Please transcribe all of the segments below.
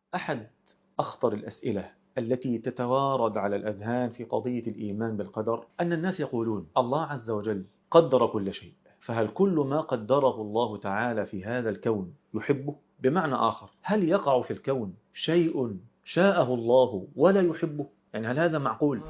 أحد أخطر الأسئلة التي تتوارد على الأذهان في قضية الإيمان بالقدر أن الناس يقولون الله عز وجل قدر كل شيء، فهل كل ما قدره الله تعالى في هذا الكون يحبه؟ بمعنى آخر، هل يقع في الكون شيء شاءه الله ولا يحبه؟ يعني هل هذا معقول؟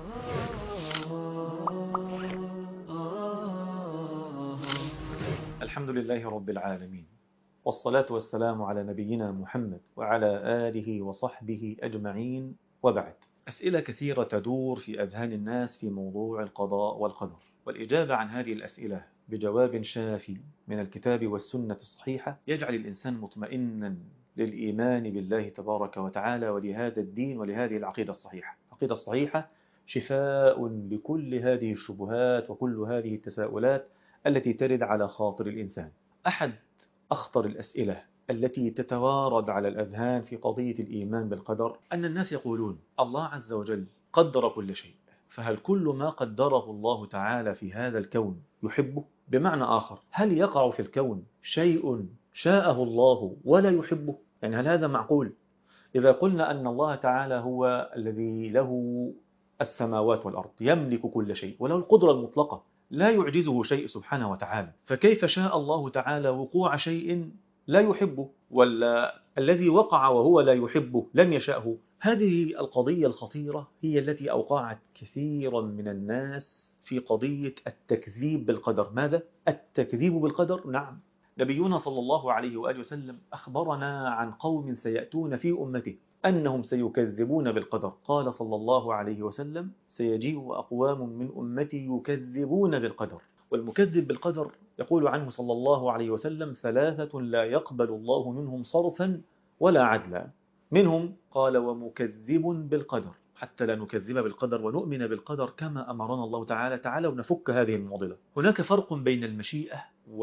الحمد لله رب العالمين، والصلاة والسلام على نبينا محمد وعلى آله وصحبه أجمعين، وبعد. أسئلة كثيرة تدور في أذهان الناس في موضوع القضاء والقدر، والإجابة عن هذه الأسئلة بجواب شافي من الكتاب والسنة الصحيحة يجعل الإنسان مطمئنا للإيمان بالله تبارك وتعالى ولهذا الدين ولهذه العقيدة الصحيحة. العقيدة الصحيحة شفاء لكل هذه الشبهات وكل هذه التساؤلات التي ترد على خاطر الإنسان. أحد أخطر الأسئلة التي تتوارد على الأذهان في قضية الإيمان بالقدر أن الناس يقولون الله عز وجل قدر كل شيء، فهل كل ما قدره الله تعالى في هذا الكون يحبه؟ بمعنى آخر، هل يقع في الكون شيء شاءه الله ولا يحبه؟ يعني هل هذا معقول؟ إذا قلنا أن الله تعالى هو الذي له السماوات والأرض، يملك كل شيء وله القدرة المطلقة، لا يعجزه شيء سبحانه وتعالى، فكيف شاء الله تعالى وقوع شيء لا يحبه، ولا الذي وقع وهو لا يحبه لم يشأه؟ هذه القضية الخطيرة هي التي أوقعت كثيرا من الناس في قضية التكذيب بالقدر. ماذا؟ التكذيب بالقدر، نعم. نبينا صلى الله عليه وآله وسلم أخبرنا عن قوم سيأتون في أمته أنهم سيكذبون بالقدر. قال صلى الله عليه وسلم: سيجيء أقوام من أمتي يكذبون بالقدر. والمكذب بالقدر يقول عنه صلى الله عليه وسلم: ثلاثة لا يقبل الله منهم صرفا ولا عدلا. منهم قال: ومكذب بالقدر، حتى لا نكذب بالقدر ونؤمن بالقدر كما أمرنا الله تعالى. تعالى ونفك هذه المعضلة. هناك فرق بين المشيئة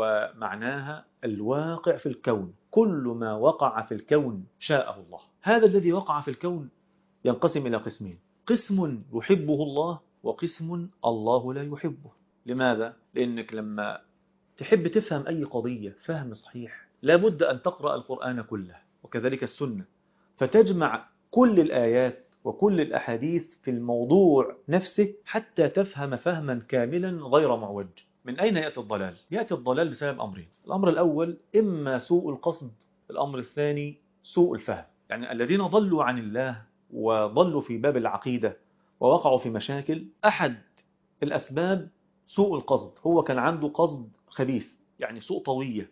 ومعناها الواقع في الكون. كل ما وقع في الكون شاءه الله. هذا الذي وقع في الكون ينقسم إلى قسمين: قسم يحبه الله، وقسم الله لا يحبه. لماذا؟ لأنك لما تحب تفهم أي قضية فهم صحيح لابد أن تقرأ القرآن كله وكذلك السنة، فتجمع كل الآيات وكل الأحاديث في الموضوع نفسه حتى تفهم فهما كاملا غير معوج. من أين يأتي الضلال؟ يأتي الضلال بسبب أمرين: الأمر الأول إما سوء القصد، الأمر الثاني سوء الفهم. يعني الذين ضلوا عن الله وضلوا في باب العقيدة ووقعوا في مشاكل، أحد الأسباب سوء القصد. هو كان عنده قصد خبيث، يعني سوء طوية،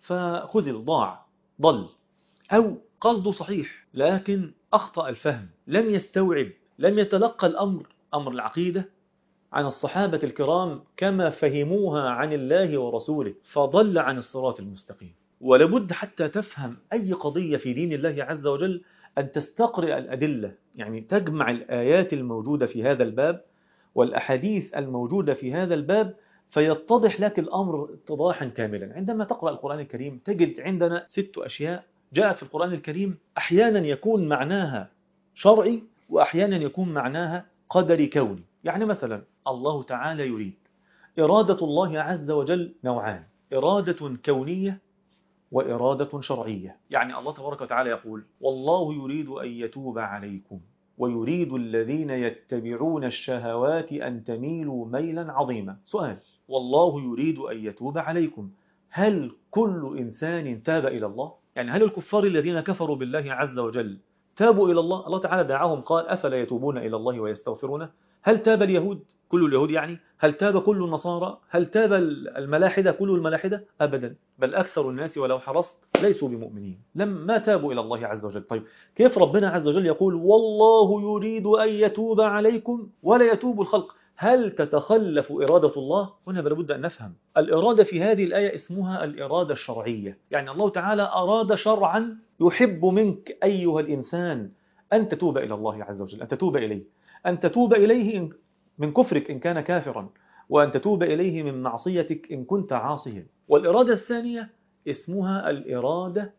فخذل، ضاع، ضل. أو قصده صحيح لكن أخطأ الفهم، لم يستوعب، لم يتلقى الأمر، أمر العقيدة، عن الصحابة الكرام كما فهموها عن الله ورسوله، فضل عن الصراط المستقيم. ولابد حتى تفهم أي قضية في دين الله عز وجل أن تستقرئ الأدلة، يعني تجمع الآيات الموجودة في هذا الباب والأحاديث الموجودة في هذا الباب، فيتضح لك الأمر اتضاحا كاملا. عندما تقرأ القرآن الكريم تجد عندنا 6 أشياء جاءت في القرآن الكريم، أحيانا يكون معناها شرعي وأحيانا يكون معناها قدري كوني. يعني مثلا الله تعالى يريد. إرادة الله عز وجل نوعان: إرادة كونية وإرادة شرعية. يعني الله تبارك وتعالى يقول: والله يريد أن يتوب عليكم ويريد الذين يتبعون الشهوات أن تميلوا ميلا عظيما. سؤال: والله يريد أن يتوب عليكم، هل كل إنسان تاب إلى الله؟ يعني هل الكفار الذين كفروا بالله عز وجل تابوا إلى الله؟ الله تعالى دعاهم قال: أفلا يتوبون إلى الله ويستغفرونه. هل تاب اليهود كل اليهود؟ يعني هل تاب كل النصارى؟ هل تاب الملاحدة كل الملاحدة؟ أبدا، بل أكثر الناس ولو حرصت ليسوا بمؤمنين، ما تابوا إلى الله عز وجل. طيب كيف ربنا عز وجل يقول والله يريد أن يتوب عليكم ولا يتوب الخلق؟ هل تتخلف إرادة الله؟ هنا لابد أن نفهم الإرادة في هذه الآية اسمها الإرادة الشرعية. يعني الله تعالى أراد شرعا يحب منك أيها الإنسان أن تتوب إلى الله عز وجل، أن تتوب إليه، أن تتوب إليه من كفرك إن كان كافرا، وأن تتوب إليه من معصيتك إن كنت عاصيا. والإرادة الثانية اسمها الإرادة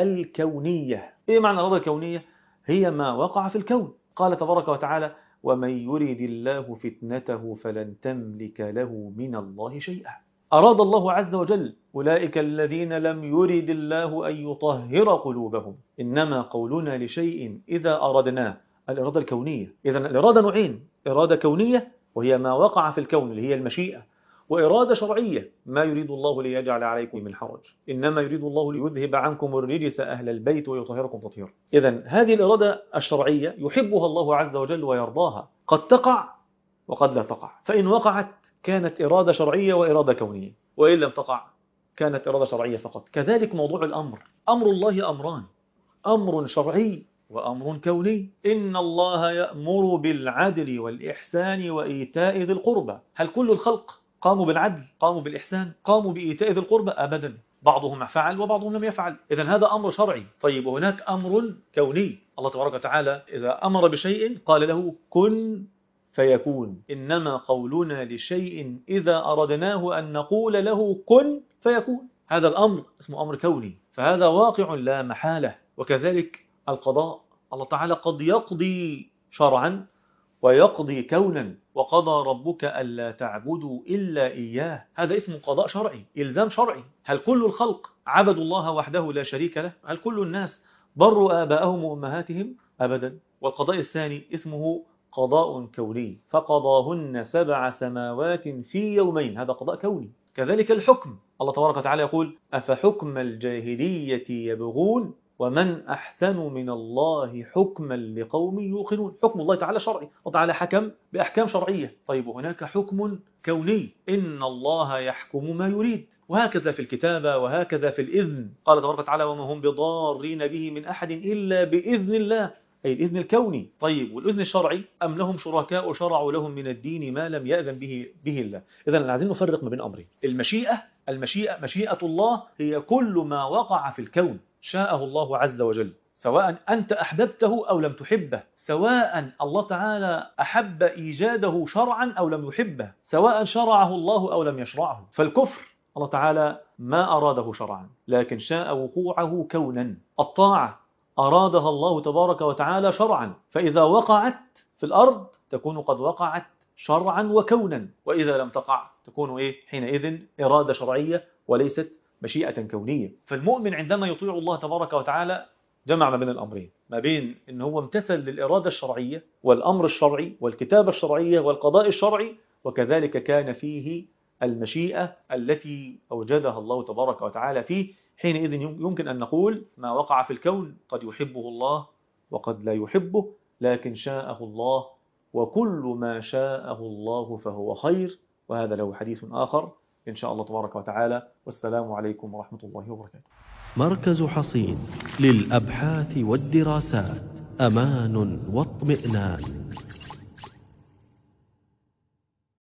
الكونية. إيه معنى الإرادة الكونية؟ هي ما وقع في الكون. قال تبارك وتعالى: ومن يريد الله فتنته فلن تملك له من الله شيئا. أراد الله عز وجل أولئك الذين لم يرد الله أن يطهر قلوبهم، إنما قولنا لشيء إذا أردناه، الإرادة الكونية. إذن الإرادة نوعين: إرادة كونية وهي ما وقع في الكون اللي هي المشيئة، وإرادة شرعية ما يريد الله ليجعل عليكم من حرج، إنما يريد الله ليذهب عنكم الرجس أهل البيت ويطهركم تطهيرا. إذن هذه الإرادة الشرعية يحبها الله عز وجل ويرضاها، قد تقع وقد لا تقع، فإن وقعت كانت إرادة شرعية وإرادة كونية، وإن لم تقع كانت إرادة شرعية فقط. كذلك موضوع الأمر، أمر الله أمران: أمر شرعي وأمر كوني. إن الله يأمر بالعدل والإحسان وإيتاء ذي القربى. هل كل الخلق قاموا بالعدل، قاموا بالإحسان، قاموا بإيتاء ذي القربى؟ أبدا، بعضهم فعل وبعضهم لم يفعل. إذن هذا أمر شرعي. طيب، وهناك أمر كوني، الله تبارك وتعالى إذا أمر بشيء قال له كن فيكون، إنما قولنا لشيء إذا أردناه أن نقول له كن فيكون. هذا الأمر اسمه أمر كوني، فهذا واقع لا محالة. وكذلك القضاء، الله تعالى قد يقضي شرعا ويقضي كونا: وقضى ربك ألا تعبدوا إلا إياه. هذا اسمه قضاء شرعي، إلزام شرعي. هل كل الخلق عبدوا الله وحده لا شريك له؟ هل كل الناس بروا آباءهم وأمهاتهم؟ أبدا. والقضاء الثاني اسمه قضاء كوني: فقضاهن 7 سماوات في يومين. هذا قضاء كوني. كذلك الحكم، الله تبارك وتعالى يقول: أفحكم الجاهلية يبغون ومن أحسن من الله حكما لقوم يوقنون. حكم الله تعالى شرعي، الله تعالى حكم بأحكام شرعية. طيب، وهناك حكم كوني: إن الله يحكم ما يريد. وهكذا في الكتابة، وهكذا في الإذن، قال تبارك وتعالى: وما هم بضارين به من أحد إلا بإذن الله، أي الإذن الكوني. طيب، والإذن الشرعي: أم لهم شركاء شرعوا لهم من الدين ما لم يأذن به الله. إذن عايزين نفرق ما بين أمرين: المشيئة مشيئة الله هي كل ما وقع في الكون شاءه الله عز وجل، سواء أنت أحببته أو لم تحبه، سواء الله تعالى أحب إيجاده شرعا أو لم يحبه، سواء شرعه الله أو لم يشرعه. فالكفر الله تعالى ما أراده شرعا لكن شاء وقوعه كونا. الطاعة أرادها الله تبارك وتعالى شرعا، فإذا وقعت في الأرض تكون قد وقعت شرعا وكونا، وإذا لم تقع تكون حينئذ إرادة شرعية وليست مشيئة كونية. فالمؤمن عندما يطيع الله تبارك وتعالى جمع ما بين الأمرين، ما بين أنه هو امتثل للإرادة الشرعية والأمر الشرعي والكتابة الشرعية والقضاء الشرعي، وكذلك كان فيه المشيئة التي أوجدها الله تبارك وتعالى فيه. حينئذ يمكن أن نقول ما وقع في الكون قد يحبه الله وقد لا يحبه، لكن شاءه الله، وكل ما شاءه الله فهو خير. وهذا له حديث آخر إن شاء الله تبارك وتعالى. والسلام عليكم ورحمة الله وبركاته. مركز حصين للأبحاث والدراسات، أمان واطمئنان.